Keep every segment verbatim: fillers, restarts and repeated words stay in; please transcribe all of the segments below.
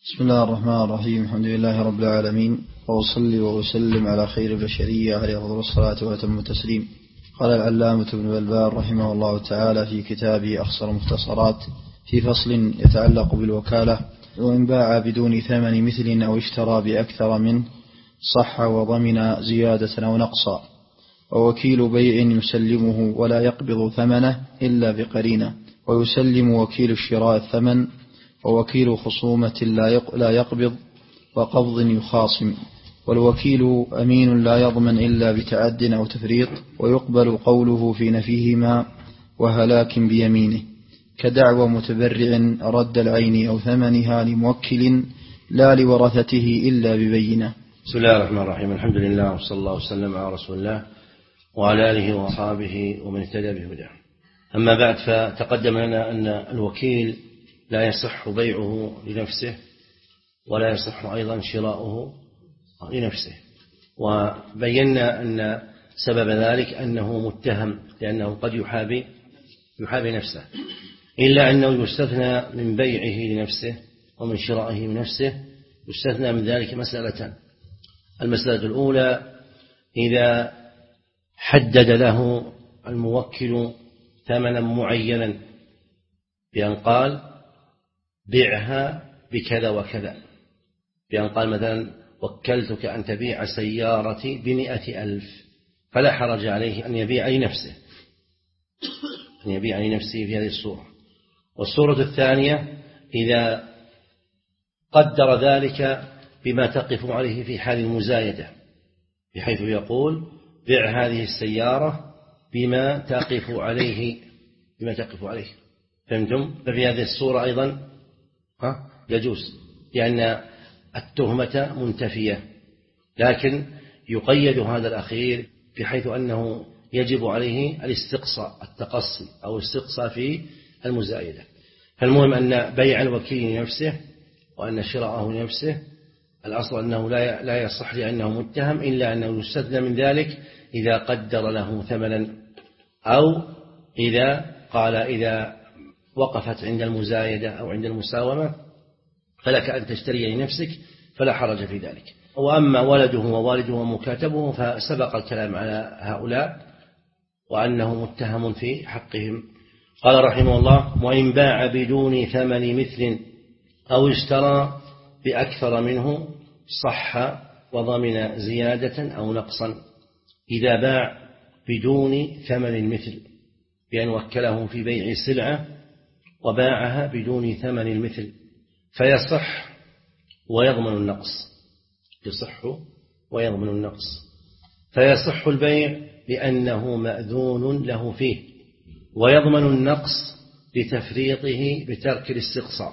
بسم الله الرحمن الرحيم. الحمد لله رب العالمين، وأصلي وأسلم على خير البشرية عليه أفضل الصلاة وأتم التسليم. قال العلامة ابن بلبال رحمه الله تعالى في كتابه أخصر المختصرات في فصل يتعلق بالوكالة: وإن باع بدون ثمن مثل أو اشترى بأكثر منه صح وضمن زيادة أو نقصا، ووكيل بيع يسلمه ولا يقبض ثمنه إلا بقرينة، ويسلم وكيل الشراء الثمن، ووكيل خصومة لا يقبض وقبض يخاصم، والوكيل أمين لا يضمن إلا بتعد أو تفريط، ويقبل قوله في نفيهما وهلاك بيمينه، كدعوى متبرع رد العين أو ثمنها لموكل لا لورثته إلا ببينة. بسم الله الرحمن الرحيم. الحمد لله وصلى الله وسلم على رسول الله وعلى آله وأصحابه ومن اهتدى بهداه. أما بعد، فتقدم لنا أن الوكيل لا يصح بيعه لنفسه ولا يصح أيضا شراؤه لنفسه، وبينا أن سبب ذلك أنه متهم لأنه قد يحابي يحابي نفسه، إلا أنه يستثنى من بيعه لنفسه ومن شرائه من نفسه. يستثنى من ذلك مسألتان: المسألة الأولى إذا حدد له الموكل ثمنا معينا بأن قال بيعها بكذا وكذا، بأن قال مثلا وكلتك أن تبيع سيارتي بمئة ألف، فلا حرج عليه أن يبيع لنفسه أن يبيع لنفسه في هذه الصورة. والصورة الثانية إذا قدر ذلك بما تقف عليه في حال المزايدة، بحيث يقول بيع هذه السيارة بما تقف عليه بما تقف عليه فهمتم؟ ففي هذه الصورة أيضا ها يجوز، لأن التهمة منتفية، لكن يقيد هذا الأخير بحيث أنه يجب عليه الاستقصاء التقصي أو الاستقصاء في المزايدة. فالمهم أن بيع الوكيل لنفسه وأن شراءه لنفسه الأصل أنه لا يصح لأنه متهم، إلا أنه يستثنى من ذلك إذا قدر له ثمنا، أو إذا قال إذا وقفت عند المزايدة أو عند المساومة فلك أن تشتري لنفسك فلا حرج في ذلك. وأما ولده ووالده ومكاتبه فسبق الكلام على هؤلاء وأنه متهم في حقهم. قال رحمه الله: وإن باع بدون ثمن مثل أو اشترى بأكثر منه صح وضمن زيادة أو نقصا. إذا باع بدون ثمن المثل بأن وكله في بيع سلعة وباعها بدون ثمن المثل فيصح ويضمن النقص يصح ويضمن النقص فيصح البيع لأنه مأذون له فيه، ويضمن النقص لتفريطه بترك الاستقصاء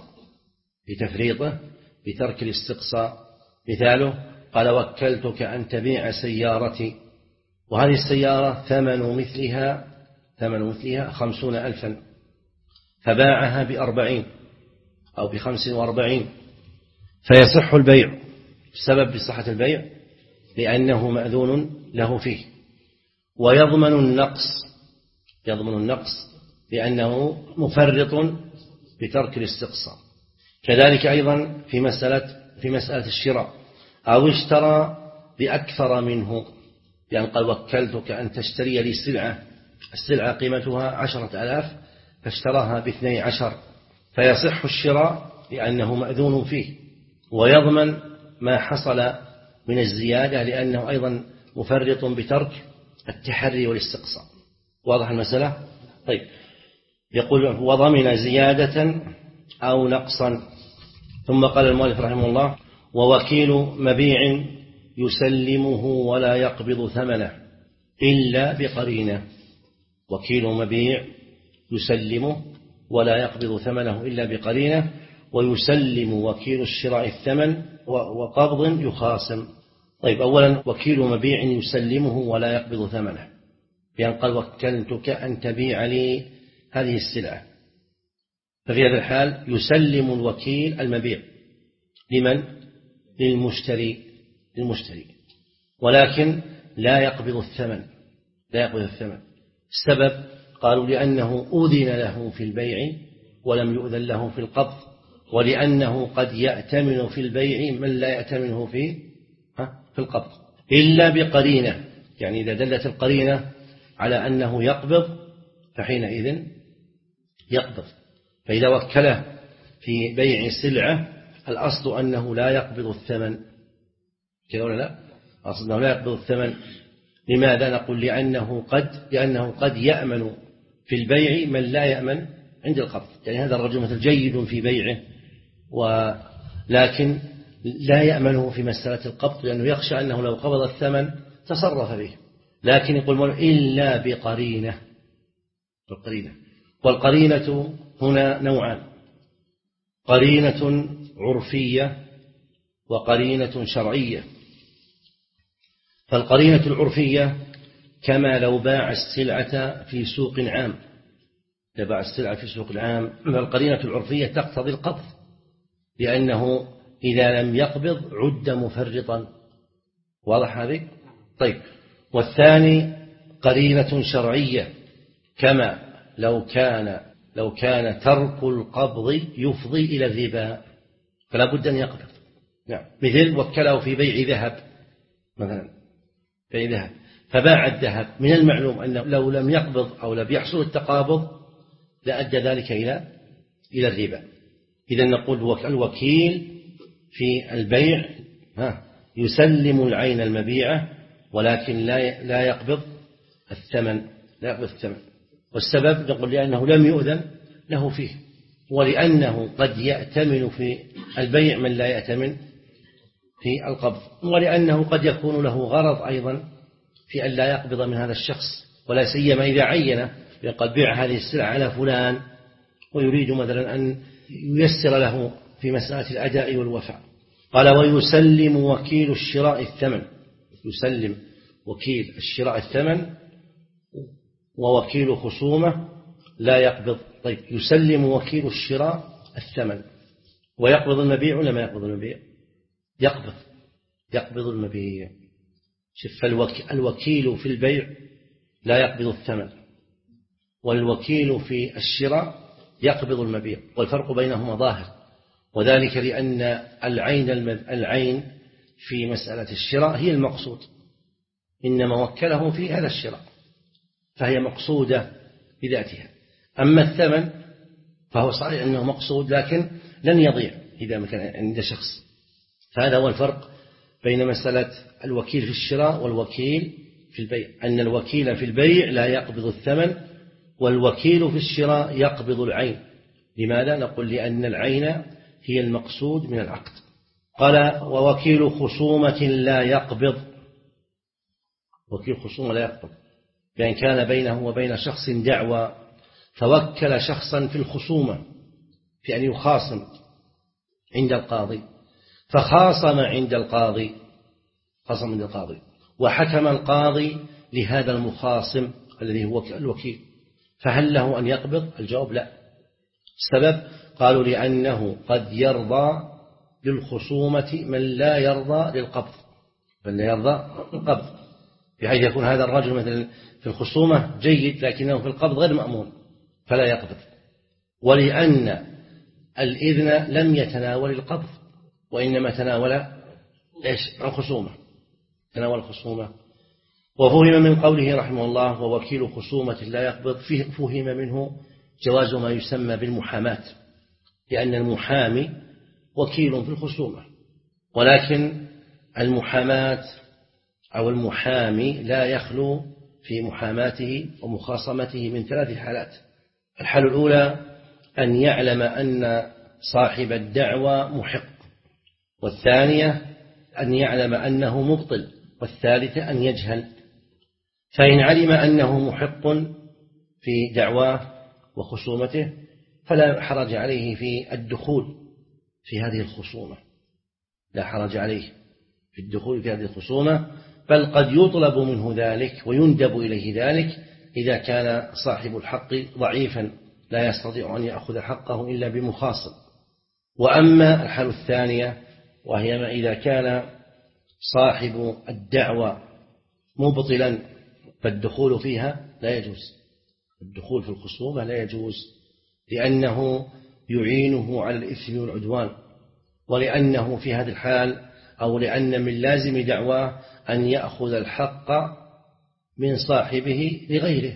لتفريطه بترك الاستقصاء. مثاله: قال وكلتك أن تبيع سيارتي، وهذه السيارة ثمن مثلها ثمن مثلها خمسون ألفا، فباعها بأربعين أو بخمس وأربعين، فيصح البيع. السبب بصحة البيع لأنه مأذون له فيه، ويضمن النقص يضمن النقص لأنه مفرط بترك الاستقصاء. كذلك أيضا في مسألة في مسألة الشراء: أو اشترى بأكثر منه، يعني قال وكلتك أن تشتري لي سلعة، السلعة قيمتها عشرة آلاف فاشتراها باثني عشر، فيصح الشراء لأنه مأذون فيه، ويضمن ما حصل من الزيادة لأنه أيضا مفرط بترك التحري والاستقصاء. واضح المسألة؟ طيب، يقول وضمن زيادة أو نقصا. ثم قال المؤلف رحمه الله: ووكيل مبيع يسلمه ولا يقبض ثمنه إلا بقرينة. وكيل مبيع يسلمه ولا يقبض ثمنه إلا بقرينة، ويسلم وكيل الشراء الثمن وقبض يخاصم. طيب، أولا وكيل مبيع يسلمه ولا يقبض ثمنه، بأن قال وكلتك أن تبيع لي هذه السلعة، ففي هذا الحال يسلم الوكيل المبيع لمن؟ للمشتري للمشتري ولكن لا يقبض الثمن لا يقبض الثمن. السبب قالوا لأنه أذن له في البيع ولم يؤذن له في القبض، ولأنه قد يأتمن في البيع من لا يأتمنه في في القبض إلا بقرينة. يعني إذا دلت القرينة على أنه يقبض فحينئذ يقبض. فإذا وكله في بيع سلعة الأصل أنه لا يقبض الثمن، كذا ولا لا؟ الأصل أنه لا يقبض الثمن. لماذا؟ نقول لأنه قد لأنه قد يأمن في البيع من لا يأمن عند القبض. يعني هذا الرجل مثل جيد في بيعه ولكن لا يأمنه في مسألة القبض، لأنه يخشى أنه لو قبض الثمن تصرف به. لكن يقول إلا بقرينة. القرينة والقرينة هنا نوعان: قرينة عرفية وقرينة شرعية. فالقرينة العرفية كما لو باع السلعة في سوق عام، باع السلعة في سوق العام، القرينة العرفية تقتضي القبض، لأنه إذا لم يقبض عد مفرطا. واضح هذه؟ طيب. والثاني قرينة شرعية كما لو كان لو كان ترك القبض يفضي إلى الربا فلا بد أن يقبض. نعم. مثل وكله في بيع ذهب مثلا، بيع ذهب فباع الذهب، من المعلوم أنه لو لم يقبض أو لم يحصل التقابض لأدى ذلك إلى إلى الربا. إذا نقول الوكيل في البيع ها يسلم العين المبيعة ولكن لا لا يقبض الثمن، لا يقبض الثمن. والسبب نقول لأنه لم يؤذن له فيه، ولأنه قد يأتمن في البيع من لا يأتمن في القبض، ولأنه قد يكون له غرض أيضا في أن لا يقبض من هذا الشخص، ولا سيما إذا عين قد بيع هذه السلعة على فلان ويريد مثلا أن ييسر له في مسألة الأداء والوفاء. قال ويسلم وكيل الشراء الثمن. يسلم وكيل الشراء الثمن ووكيل خصومة لا يقبض. طيب، يسلم وكيل الشراء الثمن ويقبض المبيع ولا ما يقبض المبيع؟ يقبض يقبض المبيع. فالوكيل في البيع لا يقبض الثمن، والوكيل في الشراء يقبض المبيع، والفرق بينهما ظاهر، وذلك لأن العين العين في مسألة الشراء هي المقصود، إنما وكله في هذا الشراء فهي مقصودة بذاتها. أما الثمن فهو صحيح أنه مقصود لكن لن يضيع إذا كان عند شخص. فهذا هو الفرق بين مسألة الوكيل في الشراء والوكيل في البيع، أن الوكيل في البيع لا يقبض الثمن، والوكيل في الشراء يقبض العين. لماذا؟ نقول لأن العين هي المقصود من العقد. قال ووكيل خصومة لا يقبض. وكيل خصومة لا يقبض بأن كان بينه وبين شخص دعوى فوكل شخصا في الخصومة في أن يخاصم عند القاضي، فخاصم عند القاضي خاصم عند القاضي وحكم القاضي لهذا المخاصم الذي هو الوكيل، فهل له أن يقبض؟ الجواب لا. السبب قالوا لأنه قد يرضى للخصومة من لا يرضى للقبض، من لا يرضى للقبض، بحيث يكون هذا الرجل مثلا في الخصومة جيد لكنه في القبض غير مأمون فلا يقبض، ولأن الإذن لم يتناول القبض وإنما تناول إيش؟ الخصومة، تناول الخصومة. وفهم من قوله رحمه الله ووكيل خصومة لا يقبض، فهم منه جواز ما يسمى بالمحاماة، لأن المحامي وكيل في الخصومة، ولكن المحاماة أو المحامي لا يخلو في محاماته ومخاصمته من ثلاث حالات. الحالة الأولى أن يعلم أن صاحب الدعوى محق، والثانية أن يعلم أنه مبطل، والثالثة أن يجهل. فإن علم أنه محق في دعواه وخصومته فلا حرج عليه في الدخول في هذه الخصومة، لا حرج عليه في الدخول في هذه الخصومة، بل قد يطلب منه ذلك ويندب إليه ذلك إذا كان صاحب الحق ضعيفا لا يستطيع أن يأخذ حقه إلا بمخاصم. وأما الحالة الثانية وهي ما إذا كان صاحب الدعوة مبطلا فالدخول فيها لا يجوز، الدخول في الخصومة لا يجوز، لأنه يعينه على الإثم والعدوان، ولأنه في هذه الحال أو لأن من لازم دعواه أن يأخذ الحق من صاحبه لغيره،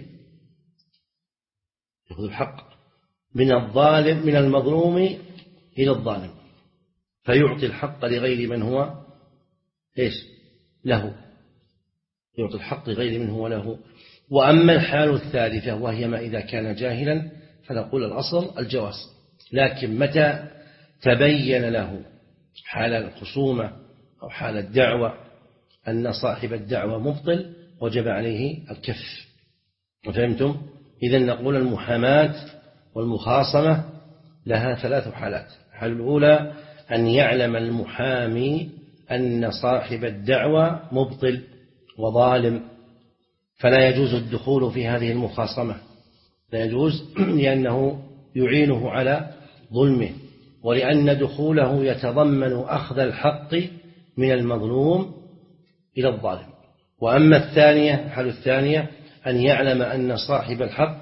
يأخذ الحق من الظالم من المظلوم إلى الظالم، فيعطي الحق لغير من هو إيش له، يعطي الحق لغير من هو له. وأما الحال الثالثة وهي ما إذا كان جاهلا فنقول الأصل الجواز، لكن متى تبين له حال الخصومة أو حال الدعوة أن صاحب الدعوة مبطل وجب عليه الكف. وفهمتم؟ إذن نقول المحاماة والمخاصمة لها ثلاث حالات. الحالة الأولى أن يعلم المحامي أن صاحب الدعوة مبطل وظالم، فلا يجوز الدخول في هذه المخاصمة، لا يجوز، لأنه يعينه على ظلمه، ولأن دخوله يتضمن أخذ الحق من المظلوم إلى الظالم. وأما الثانية الحالة الثانية أن يعلم أن صاحب الحق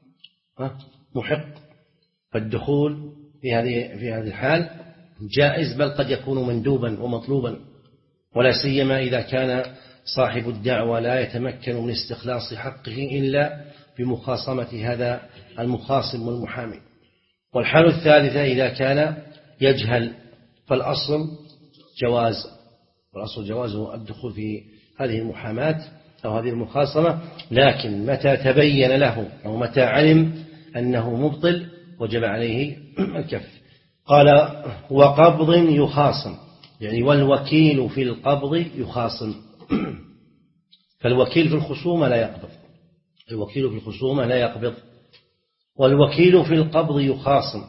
محق، فالدخول في هذه في هذه الحال جائز، بل قد يكون مندوبا ومطلوبا، ولا سيما إذا كان صاحب الدعوة لا يتمكن من استخلاص حقه إلا بمخاصمة هذا المخاصم والمحامي. والحالة الثالثة إذا كان يجهل، فالأصل جواز، والأصل جواز الدخول في هذه المحاماة أو هذه المخاصمة، لكن متى تبين له أو متى علم أنه مبطل وجب عليه الكف. قال وقبض يخاصم، يعني والوكيل في القبض يخاصم. فالوكيل في الخصومة لا يقبض، الوكيل في الخصومة لا يقبض، والوكيل في القبض يخاصم،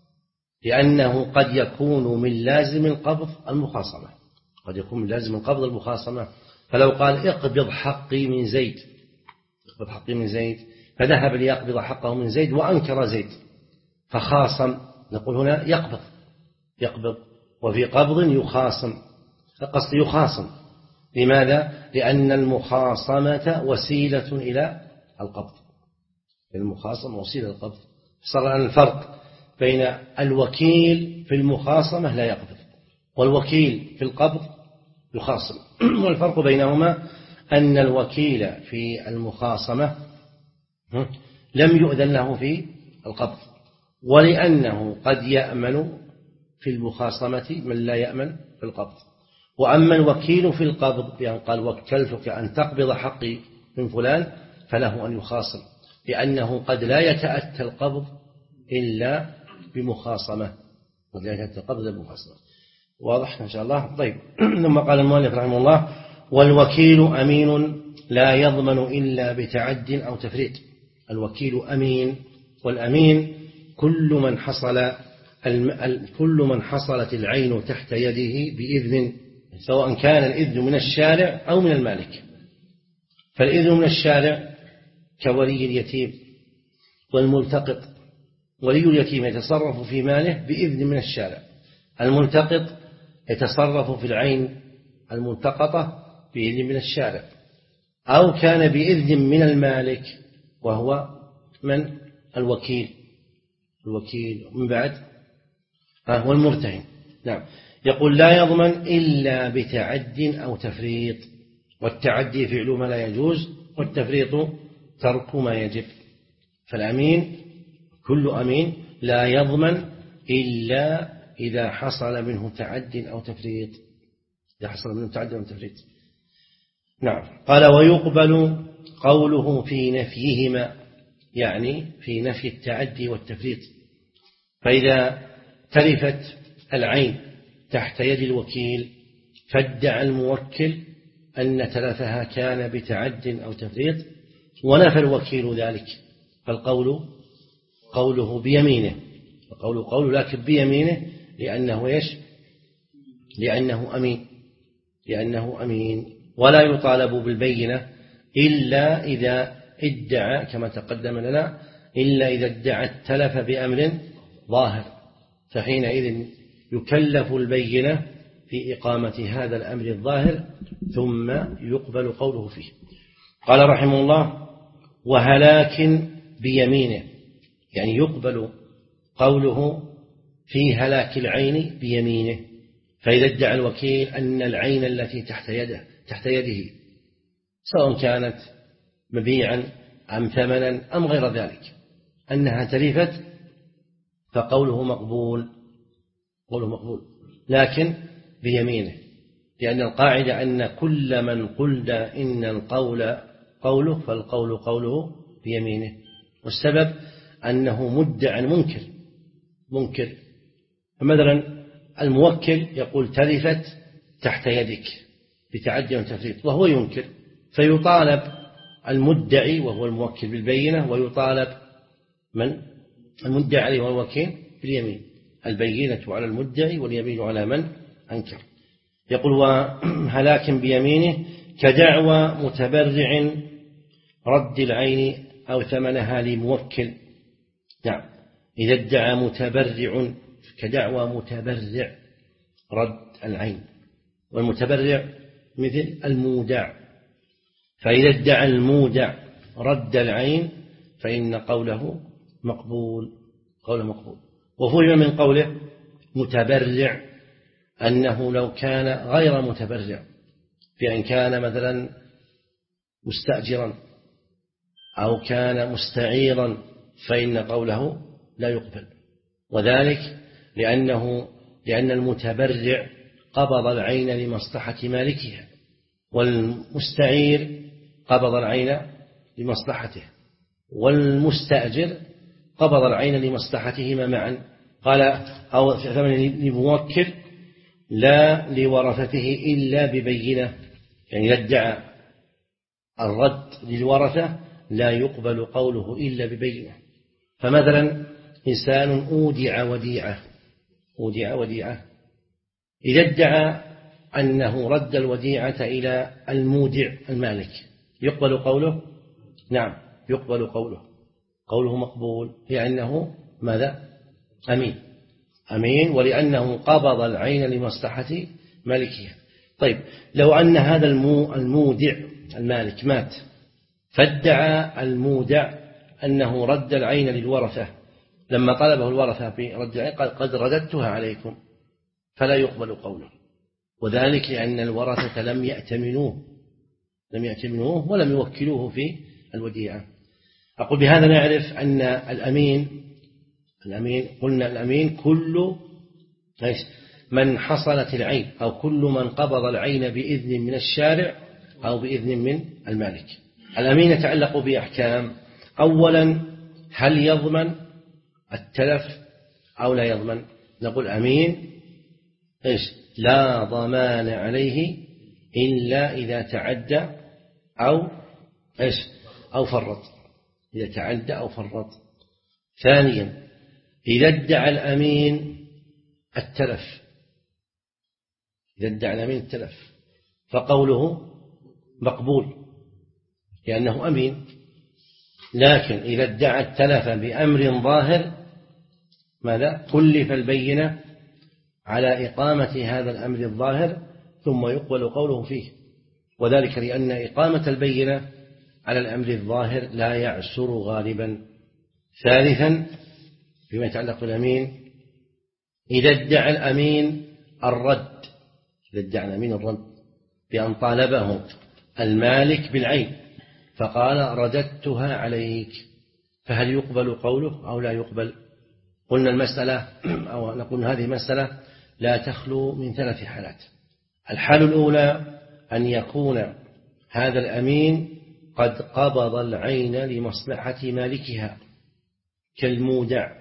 لأنه قد يكون من لازم القبض المخاصمة، قد يكون من لازم القبض المخاصمة. فلو قال اقبض حقي من زيد، اقبض حقي من زيد، فذهب ليقبض حقه من زيد وأنكر زيد فخاصم، نقول هنا يقبض يقبض وفي قبض يخاصم، القصد يخاصم. لماذا؟ لأن المخاصمة وسيلة إلى القبض، المخاصمة وسيلة إلى القبض. صار الفرق بين الوكيل في المخاصمة لا يقبض والوكيل في القبض يخاصم. والفرق بينهما أن الوكيل في المخاصمة لم يؤذن له في القبض، ولأنه قد يأمن في المخاصمة من لا يأمن في القبض. وأما الوكيل في القبض يعني قال وكلتك أن تقبض حقي من فلان، فله أن يخاصم، لأنه قد لا يتأتى القبض إلا بمخاصمة، قد لا يتأتى القبض إلا بمخاصمة. واضح إن شاء الله؟ طيب. ثم قال المؤلف رحمه الله والوكيل أمين لا يضمن إلا بتعد أو تفريط. الوكيل أمين، والأمين كل من حصل كل من حصلت العين تحت يده بإذن، سواء كان الإذن من الشارع أو من المالك. فالإذن من الشارع كولي اليتيم والملتقط، ولي اليتيم يتصرف في ماله بإذن من الشارع، الملتقط يتصرف في العين الملتقطة بإذن من الشارع، أو كان بإذن من المالك وهو من الوكيل الوكيل من بعد هو المرتهن. نعم. يقول لا يضمن إلا بتعد أو تفريط، والتعدي فعل ما لا يجوز، والتفريط ترك ما يجب. فالأمين كل أمين لا يضمن إلا إذا حصل منه تعد أو تفريط، إذا حصل منه تعد أو تفريط. نعم. قال ويقبل قوله في نفيهما، يعني في نفي التعدي والتفريط. فإذا تلفت العين تحت يد الوكيل فادعى الموكل أن تلفها كان بتعد أو تفريط، ونفى الوكيل ذلك، فالقول قوله بيمينه، القول قوله لكن بيمينه، لأنه إيش؟ لأنه أمين لأنه أمين ولا يطالب بالبينة إلا إذا ادعى، كما تقدم لنا، إلا إذا ادعى التلف بأمر ظاهر، فحينئذ يكلف البينة في إقامة هذا الأمر الظاهر ثم يقبل قوله فيه. قال رحمه الله وهلاك بيمينه، يعني يقبل قوله في هلاك العين بيمينه. فإذا ادعى الوكيل أن العين التي تحت يده تحت يده سواء كانت مبيعا أم ثمنا أم غير ذلك أنها تلفت، فقوله مقبول، قوله مقبول لكن بيمينه، لأن القاعدة أن كل من قلنا إن القول قوله فالقول قوله بيمينه. والسبب أنه مدع منكر منكر فمثلا الموكل يقول تلفت تحت يدك بتعدي وتفريط وهو ينكر، فيطالب المدعي وهو الموكل بالبينة، ويطالب من المدعي عليه وهو الوكيل باليمين، البينة على المدعي واليمين على من أنكر. يقول وهلاك بيمينه كدعوى متبرع رد العين أو ثمنها لموكل. نعم، إذا ادعى متبرع كدعوى متبرع رد العين، والمتبرع مثل المودع، فإذا ادعى المودع رد العين فإن قوله مقبول، قوله مقبول. وفهم من قوله متبرع أنه لو كان غير متبرع، بأن كان مثلا مستأجرا أو كان مستعيرا فإن قوله لا يقبل، وذلك لأنه لأن المتبرع قبض العين لمصلحة مالكها، والمستعير قبض العين لمصلحته، والمستأجر قبض العين لمصلحتهما معا. قال أو ثمن لموكل لا لورثته إلا ببينة، يعني يدعى الرد للورثة لا يقبل قوله إلا ببينة. فمثلا إنسان أودع وديعة أودع وديعة إذا ادعى أنه رد الوديعة إلى المودع المالك يقبل قوله؟ نعم يقبل قوله، قوله مقبول، لأنه ماذا؟ أمين أمين ولأنه قبض العين لمصلحة مالكها. طيب لو أن هذا المودع المالك مات فادعى المودع أنه رد العين للورثة، لما طلبه الورثة برد العين قال قد رددتها عليكم، فلا يقبل قوله، وذلك لأن الورثة لم يأتمنوه لم يأتمنوه ولم يوكلوه في الوديعة. أقول بهذا نعرف أن الأمين الأمين قلنا الأمين كل من حصلت العين أو كل من قبض العين بإذن من الشارع أو بإذن من المالك. الأمين يتعلق بأحكام، أولا هل يضمن التلف أو لا يضمن؟ نقول أمين إيش لا ضمان عليه إلا إذا تعدى أو إيش أو فرط، إذا تعدى أو فرط. ثانيا إذا ادعى الأمين التلف إذا ادعى الأمين التلف فقوله مقبول لأنه أمين، لكن إذا ادعى التلف بأمر ظاهر ماذا؟ كلف البينة على إقامة هذا الأمر الظاهر ثم يقبل قوله فيه، وذلك لأن إقامة البينة على الأمر الظاهر لا يعسر غالبا. ثالثا فيما يتعلق بالأمين إذا ادعى الأمين الرد إذا ادعى الأمين الرد بأن طالبه المالك بالعين فقال رددتها عليك، فهل يقبل قوله أو لا يقبل؟ قلنا المسألة أو نقول هذه مسألة لا تخلو من ثلاث حالات. الحالة الأولى أن يكون هذا الأمين قد قبض العين لمصلحة مالكها كالمودع،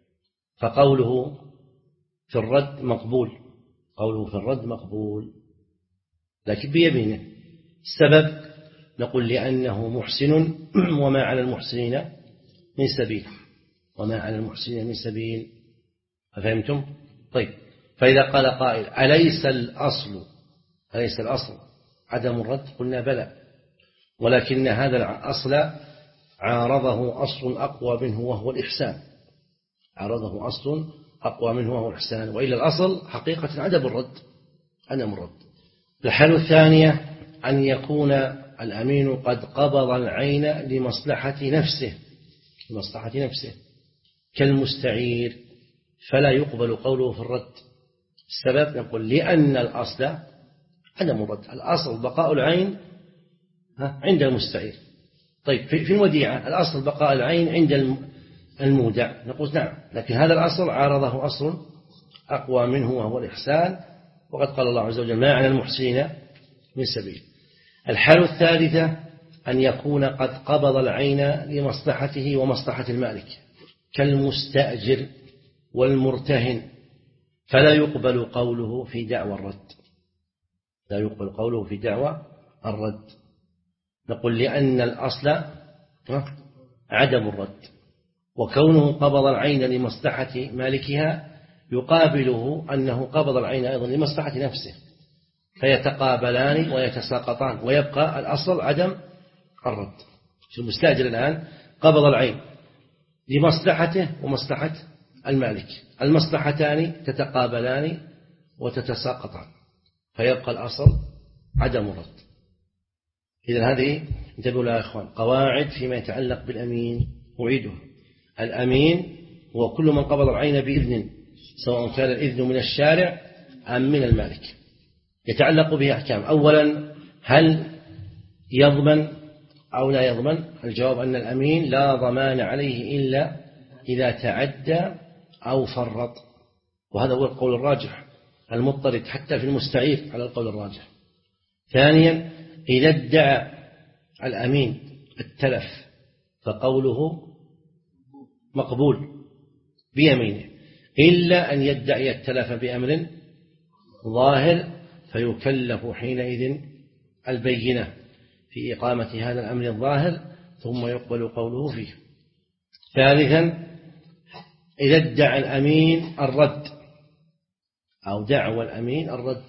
فقوله في الرد مقبول قوله في الرد مقبول لكن بيمينه. السبب نقول لأنه محسن وما على المحسنين من سبيل وما على المحسنين من سبيل. أفهمتم؟ طيب فإذا قال قائل أليس الأصل أليس الأصل عدم الرد؟ قلنا بلى، ولكن هذا الأصل عارضه أصل أقوى منه وهو الإحسان عارضه أصل أقوى منه وهو الإحسان، وإلا الأصل حقيقة عدم الرد عدم الرد. الحالة الثانية أن يكون الأمين قد قبض العين لمصلحة نفسه لمصلحة نفسه كالمستعير فلا يقبل قوله في الرد. السبب نقول لأن الأصل عدم الرد، الأصل بقاء العين عند المستعير. طيب في الوديعة الأصل بقاء العين عند المودع، نقول نعم، لكن هذا الأصل عارضه أصل أقوى منه وهو الإحسان، وقد قال الله عز وجل ما على المحسنين من سبيل. الحالة الثالثة أن يكون قد قبض العين لمصلحته ومصلحة المالك كالمستأجر والمرتهن، فلا يقبل قوله في دعوى الرد، لا يقبل قوله في دعوى الرد. نقول لأن الأصل عدم الرد، وكونه قبض العين لمصلحة مالكها يقابله أنه قبض العين أيضا لمصلحة نفسه، فيتقابلان ويتساقطان، ويبقى الأصل عدم الرد. المستأجر الآن قبض العين لمصلحته ومصلحة المالك، المصلحتان تتقابلان وتتساقطان، فيبقى الأصل عدم الرد. إذن هذه انتبهوا لها يا إخوان قواعد فيما يتعلق بالأمين أعيدها. الأمين هو كل من قبض العين بإذن، سواء كان الإذن من الشارع أم من المالك. يتعلق به أحكام. أولا هل يضمن أو لا يضمن؟ الجواب أن الأمين لا ضمان عليه إلا إذا تعدى أو فرط، وهذا هو القول الراجح المضطرد حتى في المستعير على القول الراجح. ثانيا إذا ادعى الأمين التلف فقوله مقبول بيمينه، إلا أن يدعي التلف بأمر ظاهر فيكلف حينئذ البينة في إقامة هذا الأمر الظاهر، ثم يقبل قوله فيه. ثالثا إذا ادعى الأمين الرد أو دعوى الأمين الرد،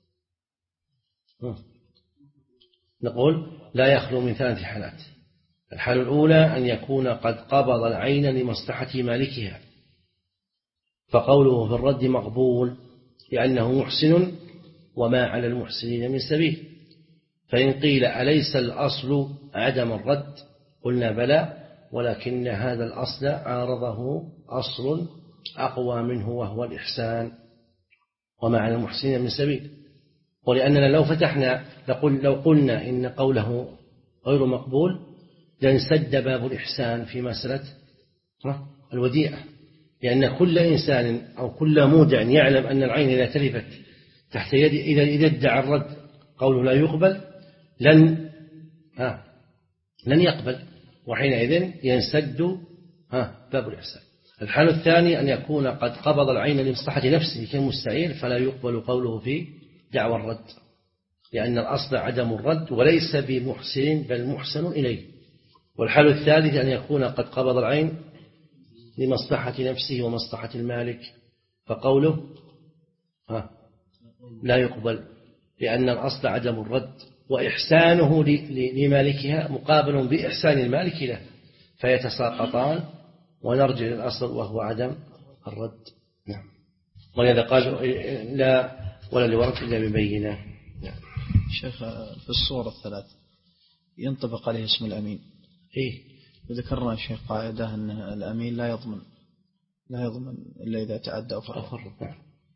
نقول لا يخلو من ثلاث حالات. الحالة الأولى أن يكون قد قبض العين لمصلحة مالكها، فقوله في الرد مقبول لأنه محسن وما على المحسنين من سبيل. فإن قيل أليس الأصل عدم الرد؟ قلنا بلى، ولكن هذا الأصل عارضه أصل أقوى منه وهو الإحسان وما على المحسنين من سبيل. ولأننا لو فتحنا لقل لو قلنا إن قوله غير مقبول لانسد باب الإحسان في مسألة الوديعة، لأن كل إنسان أو كل مودع يعلم أن العين إذا تلفت تحت يد إذا إذا ادعى الرد قوله لا يقبل لن ها لن يقبل، وحينئذ ينسد ها باب الإحسان. الحالة الثانية أن يكون قد قبض العين لمصلحة نفسه كالمستعير، فلا يقبل قوله في دعوى الرد، لأن الأصل عدم الرد وليس بمحسن بل محسن إليه. والحالة الثالثة أن يكون قد قبض العين لمصلحة نفسه ومصلحة المالك، فقوله ها لا يقبل، لأن الأصل عدم الرد، وإحسانه لمالكها مقابل بإحسان المالك له، فيتساقطان ونرجع للأصل وهو عدم الرد. نعم. ولذا قال لا ولا لورد إلا ببينة. نعم. شيخ في الصور الثلاث ينطبق عليه اسم الأمين. إيه. وذكرنا الشيخ قاعدة أن الأمين لا يضمن لا يضمن إلا إذا تعدى أو فرط. نعم.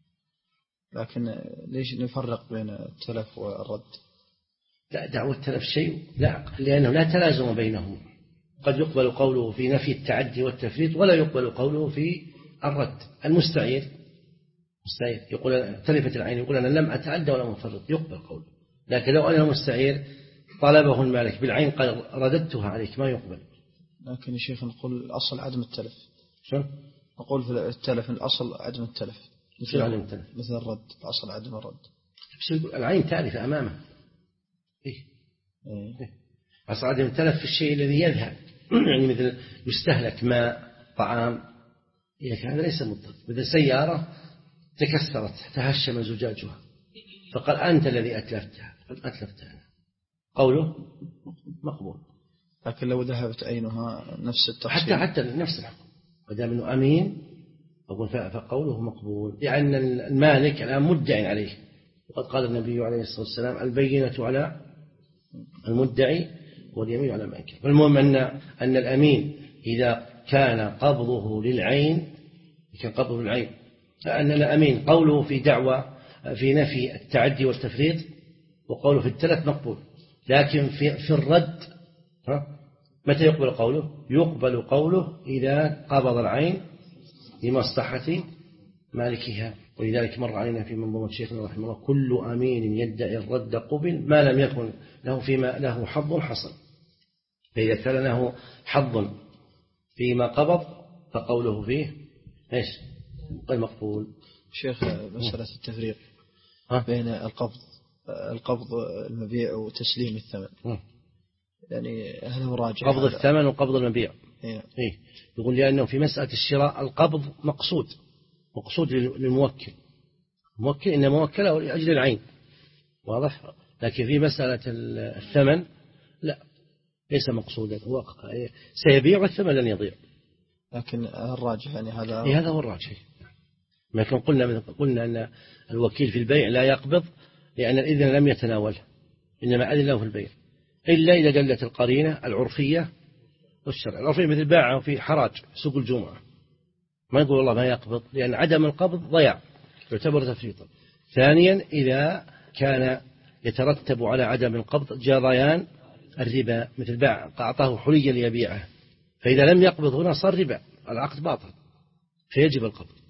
لكن ليش نفرق بين التلف والرد؟ لا، دعوة التلف شيء لا، لأنه لا تلازم بينهم. قد يقبل قوله في نفي التعدي والتفريط ولا يقبل قوله في الرد. المستعير مستعير يقول تلفت العين يقول أنا لم أتعدى ولا أفرط، يقبل قوله. لكن لو أنا مستعير طلبه المالك بالعين قال رددتها عليك ما يقبل. لكن يا شيخ نقول الأصل عدم التلف. شو؟ نقول في التلف الأصل عدم التلف مثل عدم التلف مثل الرد، الأصل عدم الرد. العين تالفة أمامه. إيه؟ إيه؟ أصل عدم التلف في الشيء الذي يذهب يعني مثل يستهلك ماء طعام، إيه هذا ليس مضطر. مثل سيارة تكسرت تهشم زجاجها فقال أنت الذي أتلفتها، قال أتلفتها، قوله مقبول. لكن لو ذهبت عينها نفس التفصيل حتى حتى نفس الحكم، ودام أنه أمين أقول فقوله مقبول، لأن المالك الآن مدعي عليه، وقد قال النبي عليه الصلاة والسلام البينة على المدعي واليمين على ما أنكر. فالمهم أن أن الأمين إذا كان قبضه للعين كان قبض بالعين، لأننا أمين. قوله في دعوة في نفي التعدي والتفريط وقوله في التلف مقبول، لكن في في الرد ها متى يقبل قوله؟ يقبل قوله إذا قبض العين لمصلحة مالكها. ولذلك مر علينا في منظومة شيخنا رحمه الله: كل أمين يدعي الرد قبل ما لم يكن له فيما له حظ حصل. فإذا كان له حظ فيما قبض فقوله فيه إيش؟ المقبول. شيخ، مسألة التفريق بين القبض القبض المبيع وتسليم الثمن، م. يعني هل هو راجع؟ قبض الثمن وقبض المبيع. إيه. إيه؟ يقول لأنه في مسألة الشراء القبض مقصود مقصود للموكل، الموكل إنما موكله لأجل العين، واضح. لكن في مسألة الثمن لا، ليس مقصودا، هو سيبيع والثمن لن يضيع. لكن الراجح يعني هذا إيه هذا هو الراجح. لكن قلنا قلنا أن الوكيل في البيع لا يقبض لأن الإذن لم يتناوله، إنما أذن له في البيع إلا إذا دلت القرينة العرفية والشرع. العرفية مثل باعه في حراج سوق الجمعة، ما يقول الله ما يقبض، لأن عدم القبض ضياع يعتبر تفريطا. ثانيا إذا كان يترتب على عدم القبض جريان الربا، مثل باع أعطاه حليا ليبيعه، فإذا لم يقبض هنا صار ربا، العقد باطل فيجب القبض.